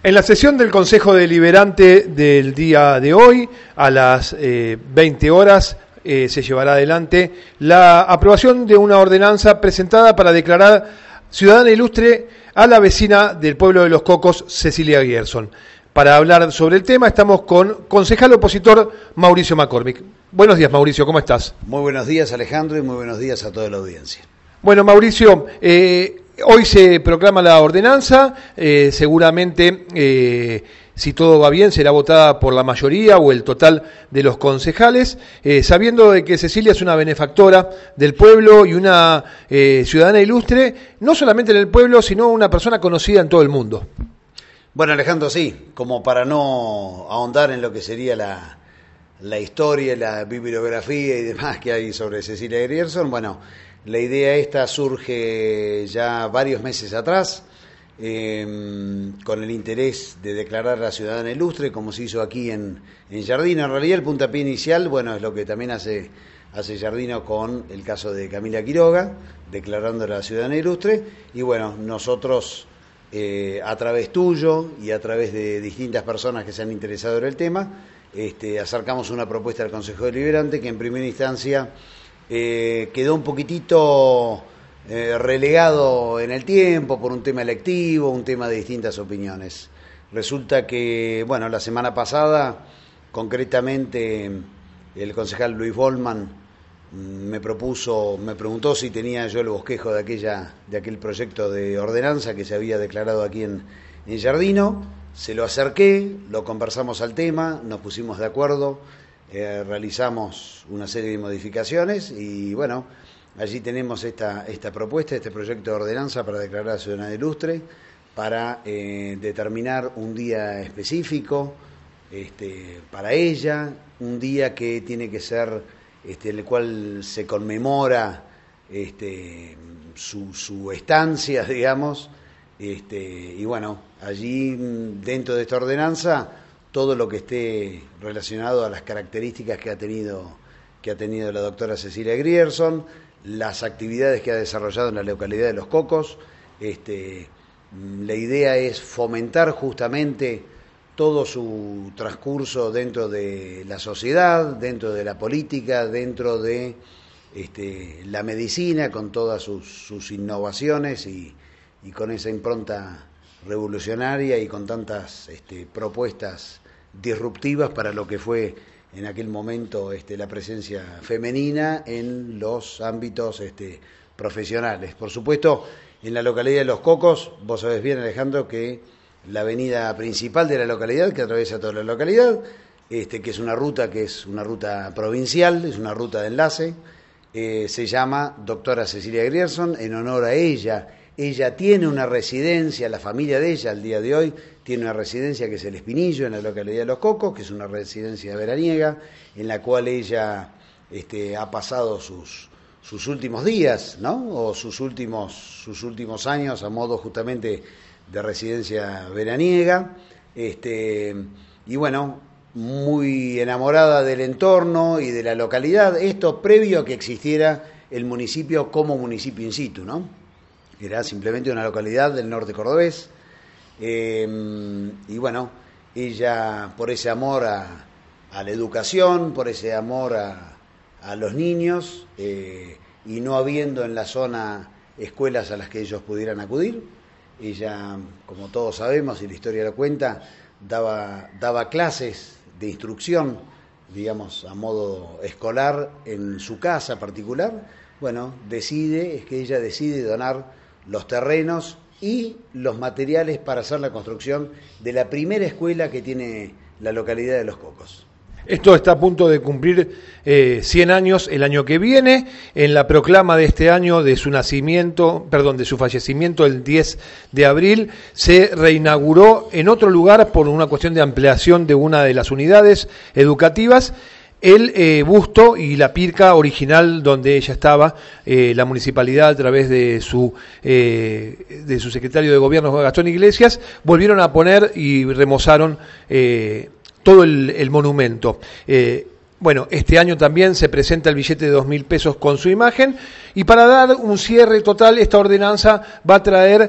En la sesión del Consejo Deliberante del día de hoy, a las 20 horas, se llevará adelante la aprobación de una ordenanza presentada para declarar ciudadana ilustre a la vecina del pueblo de Los Cocos, Cecilia Grierson. Para hablar sobre el tema estamos con concejal opositor Mauricio McCormick. Buenos días, Mauricio, ¿cómo estás? Muy buenos días, Alejandro, y muy buenos días a toda la audiencia. Bueno, Mauricio, hoy se proclama la ordenanza, seguramente, si todo va bien, será votada por la mayoría o el total de los concejales, sabiendo de que Cecilia es una benefactora del pueblo y una ciudadana ilustre, no solamente en el pueblo, sino una persona conocida en todo el mundo. Bueno, Alejandro, sí, como para no ahondar en lo que sería la historia, la bibliografía y demás que hay sobre Cecilia Grierson, bueno, la idea esta surge ya varios meses atrás, con el interés de declarar a la ciudadana ilustre, como se hizo aquí en Giardino. En realidad el puntapié inicial, bueno, es lo que también hace Giardino con el caso de Camila Quiroga, declarando a la ciudadana ilustre, y bueno, nosotros a través tuyo y a través de distintas personas que se han interesado en el tema, acercamos una propuesta al Consejo Deliberante que en primera instancia quedó un poquitito relegado en el tiempo por un tema electivo, un tema de distintas opiniones. Resulta que, bueno, la semana pasada, concretamente, el concejal Luis Bollman me preguntó si tenía yo el bosquejo de aquel proyecto de ordenanza que se había declarado aquí en Giardino. Se lo acerqué, lo conversamos al tema, nos pusimos de acuerdo, realizamos una serie de modificaciones y bueno, allí tenemos esta propuesta, este proyecto de ordenanza para declarar a ciudadana ilustre, para determinar un día específico para ella, un día que tiene que ser en el cual se conmemora su estancia, digamos, y bueno, allí dentro de esta ordenanza todo lo que esté relacionado a las características que ha tenido la doctora Cecilia Grierson, las actividades que ha desarrollado en la localidad de Los Cocos. La idea es fomentar justamente todo su transcurso dentro de la sociedad, dentro de la política, dentro de la medicina, con todas sus innovaciones y con esa impronta revolucionaria y con tantas propuestas disruptivas para lo que fue en aquel momento la presencia femenina en los ámbitos profesionales. Por supuesto, en la localidad de Los Cocos, vos sabés bien, Alejandro, que la avenida principal de la localidad, que atraviesa toda la localidad, que es una ruta provincial, es una ruta de enlace, se llama Doctora Cecilia Grierson, en honor a ella. Ella tiene una residencia, la familia de ella al día de hoy tiene una residencia que es el Espinillo, en la localidad de Los Cocos, que es una residencia veraniega, en la cual ella ha pasado sus últimos días, ¿no? O sus últimos años a modo justamente de residencia veraniega, y bueno, muy enamorada del entorno y de la localidad, esto previo a que existiera el municipio como municipio in situ, ¿no? Era simplemente una localidad del norte cordobés, y bueno, ella por ese amor a la educación, por ese amor a los niños, y no habiendo en la zona escuelas a las que ellos pudieran acudir, ella, como todos sabemos y la historia lo cuenta, daba clases de instrucción, digamos, a modo escolar en su casa particular. Bueno, ella decide donar los terrenos y los materiales para hacer la construcción de la primera escuela que tiene la localidad de Los Cocos. Esto está a punto de cumplir 100 años el año que viene. En la proclama de este año de su fallecimiento el 10 de abril, se reinauguró en otro lugar por una cuestión de ampliación de una de las unidades educativas el busto y la pirca original donde ella estaba. La municipalidad, a través de su secretario de gobierno, Gastón Iglesias, volvieron a poner y remozaron todo el monumento. Bueno, este año también se presenta el billete de 2.000 pesos con su imagen, y para dar un cierre total, esta ordenanza va a traer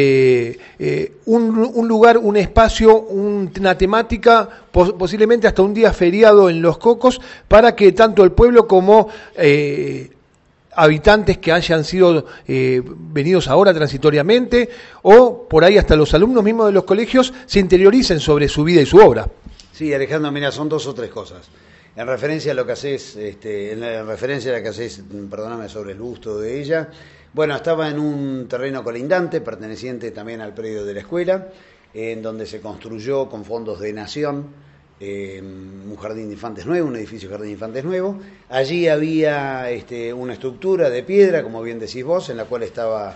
un lugar, un espacio, una temática, posiblemente hasta un día feriado en Los Cocos, para que tanto el pueblo como habitantes que hayan sido venidos ahora transitoriamente, o por ahí hasta los alumnos mismos de los colegios, se interioricen sobre su vida y su obra. Sí, Alejandro, mira, son 2 o 3 cosas. En referencia a lo que haces, en referencia a lo que haces, perdóname, sobre el busto de ella, bueno, estaba en un terreno colindante, perteneciente también al predio de la escuela, en donde se construyó con fondos de Nación un jardín de infantes nuevo, un edificio jardín de infantes nuevo. Allí había una estructura de piedra, como bien decís vos, en la cual estaba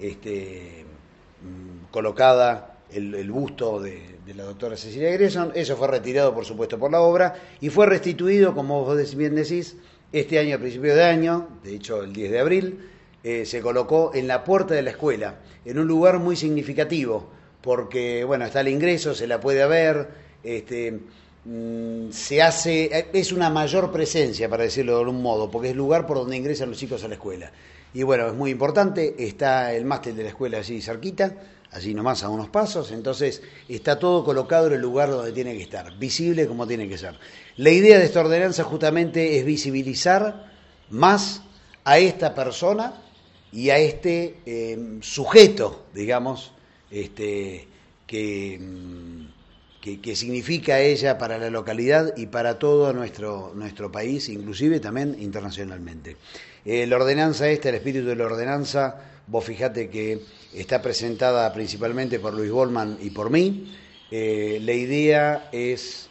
colocada el busto de la doctora Cecilia Grierson. Eso fue retirado, por supuesto, por la obra y fue restituido, como vos bien decís, este año, a principio de año, de hecho el 10 de abril, se colocó en la puerta de la escuela, en un lugar muy significativo, porque, bueno, está el ingreso, se la puede ver, se hace, es una mayor presencia, para decirlo de algún modo, porque es el lugar por donde ingresan los chicos a la escuela. Y bueno, es muy importante, está el mástil de la escuela allí cerquita, allí nomás a unos pasos, entonces está todo colocado en el lugar donde tiene que estar, visible como tiene que ser. La idea de esta ordenanza justamente es visibilizar más a esta persona y a este sujeto, digamos, que significa ella para la localidad y para todo nuestro país, inclusive también internacionalmente. La ordenanza el espíritu de la ordenanza, vos fijate que está presentada principalmente por Luis Bolman y por mí. La idea es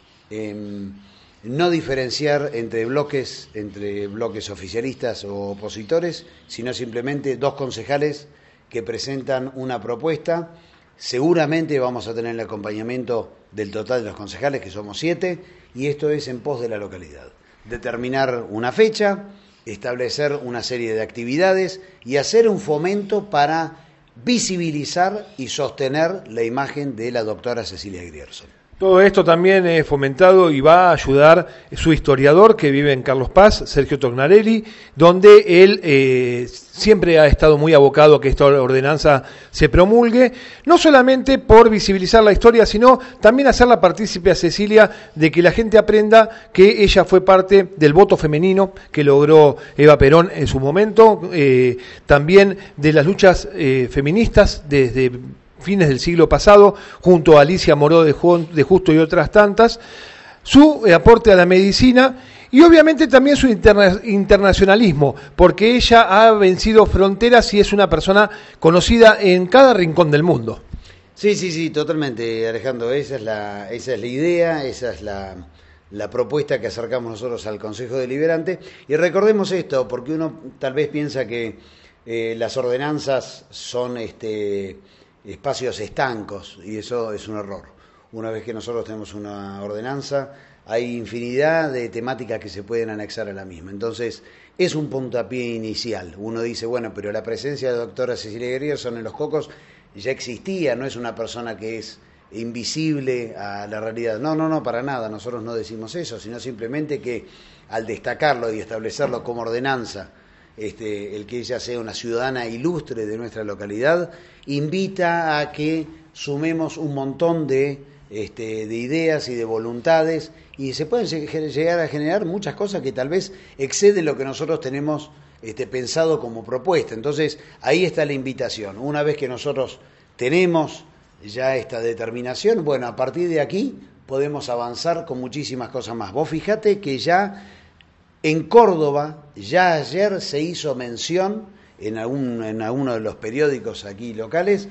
no diferenciar entre bloques oficialistas o opositores, sino simplemente 2 concejales que presentan una propuesta. Seguramente vamos a tener el acompañamiento del total de los concejales, que somos 7, y esto es en pos de la localidad. Determinar una fecha, establecer una serie de actividades y hacer un fomento para visibilizar y sostener la imagen de la doctora Cecilia Grierson. Todo esto también es fomentado y va a ayudar su historiador que vive en Carlos Paz, Sergio Tognarelli, donde él siempre ha estado muy abocado a que esta ordenanza se promulgue, no solamente por visibilizar la historia, sino también hacerla partícipe a Cecilia de que la gente aprenda que ella fue parte del voto femenino que logró Eva Perón en su momento, también de las luchas feministas desde fines del siglo pasado, junto a Alicia Moró de Justo y otras tantas, su aporte a la medicina y obviamente también su internacionalismo, porque ella ha vencido fronteras y es una persona conocida en cada rincón del mundo. Sí, totalmente, Alejandro, esa es la idea, esa es la propuesta que acercamos nosotros al Consejo Deliberante. Y recordemos esto, porque uno tal vez piensa que las ordenanzas son espacios estancos, y eso es un error. Una vez que nosotros tenemos una ordenanza, hay infinidad de temáticas que se pueden anexar a la misma. Entonces, es un puntapié inicial. Uno dice, bueno, pero la presencia de la doctora Cecilia Grierson en Los Cocos ya existía, no es una persona que es invisible a la realidad. No, para nada, nosotros no decimos eso, sino simplemente que al destacarlo y establecerlo como ordenanza, el que ella sea una ciudadana ilustre de nuestra localidad, invita a que sumemos un montón de ideas y de voluntades, y se pueden llegar a generar muchas cosas que tal vez exceden lo que nosotros tenemos pensado como propuesta. Entonces, ahí está la invitación. Una vez que nosotros tenemos ya esta determinación, bueno, a partir de aquí podemos avanzar con muchísimas cosas más. Vos fijate que ya en Córdoba, ya ayer se hizo mención en alguno de los periódicos aquí locales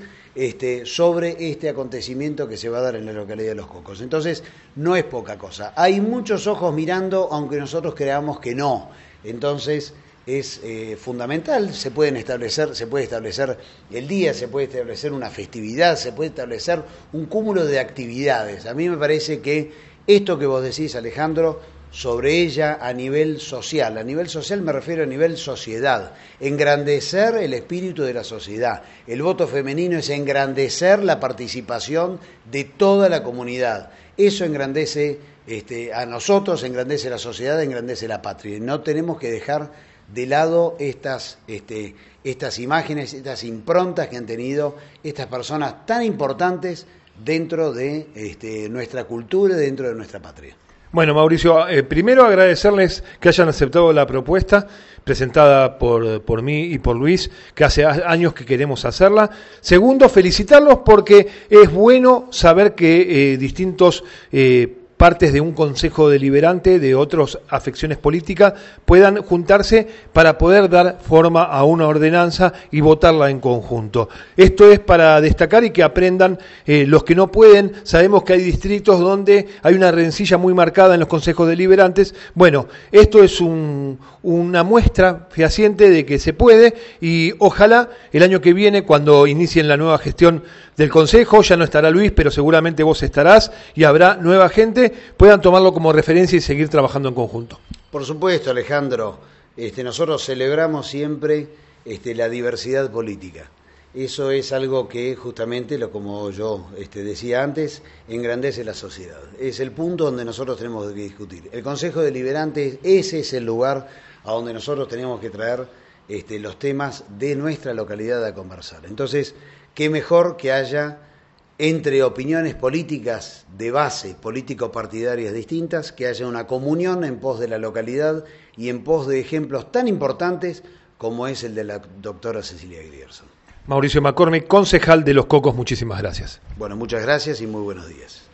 sobre este acontecimiento que se va a dar en la localidad de Los Cocos. Entonces, no es poca cosa. Hay muchos ojos mirando, aunque nosotros creamos que no. Entonces, es fundamental, se puede establecer el día, se puede establecer una festividad, se puede establecer un cúmulo de actividades. A mí me parece que esto que vos decís, Alejandro, sobre ella a nivel social. A nivel social me refiero a nivel sociedad. Engrandecer el espíritu de la sociedad. El voto femenino es engrandecer la participación de toda la comunidad. Eso engrandece a nosotros, engrandece la sociedad, engrandece la patria. Y no tenemos que dejar de lado estas imágenes, estas improntas que han tenido estas personas tan importantes dentro de nuestra cultura y dentro de nuestra patria. Bueno, Mauricio, primero agradecerles que hayan aceptado la propuesta presentada por mí y por Luis, que hace años que queremos hacerla. Segundo, felicitarlos porque es bueno saber que distintos partes de un consejo deliberante de otras afecciones políticas puedan juntarse para poder dar forma a una ordenanza y votarla en conjunto. Esto es para destacar y que aprendan los que no pueden. Sabemos que hay distritos donde hay una rencilla muy marcada en los consejos deliberantes. Bueno, esto es una muestra fehaciente de que se puede, y ojalá el año que viene, cuando inicien la nueva gestión del Consejo, ya no estará Luis, pero seguramente vos estarás y habrá nueva gente, puedan tomarlo como referencia y seguir trabajando en conjunto. Por supuesto, Alejandro, nosotros celebramos siempre la diversidad política. Eso es algo que justamente, como yo decía antes, engrandece la sociedad. Es el punto donde nosotros tenemos que discutir. El Consejo Deliberante, ese es el lugar a donde nosotros tenemos que traer los temas de nuestra localidad a conversar. Entonces, qué mejor que haya, entre opiniones políticas de base, político-partidarias distintas, que haya una comunión en pos de la localidad y en pos de ejemplos tan importantes como es el de la doctora Cecilia Grierson. Mauricio McCormick, concejal de Los Cocos, muchísimas gracias. Bueno, muchas gracias y muy buenos días.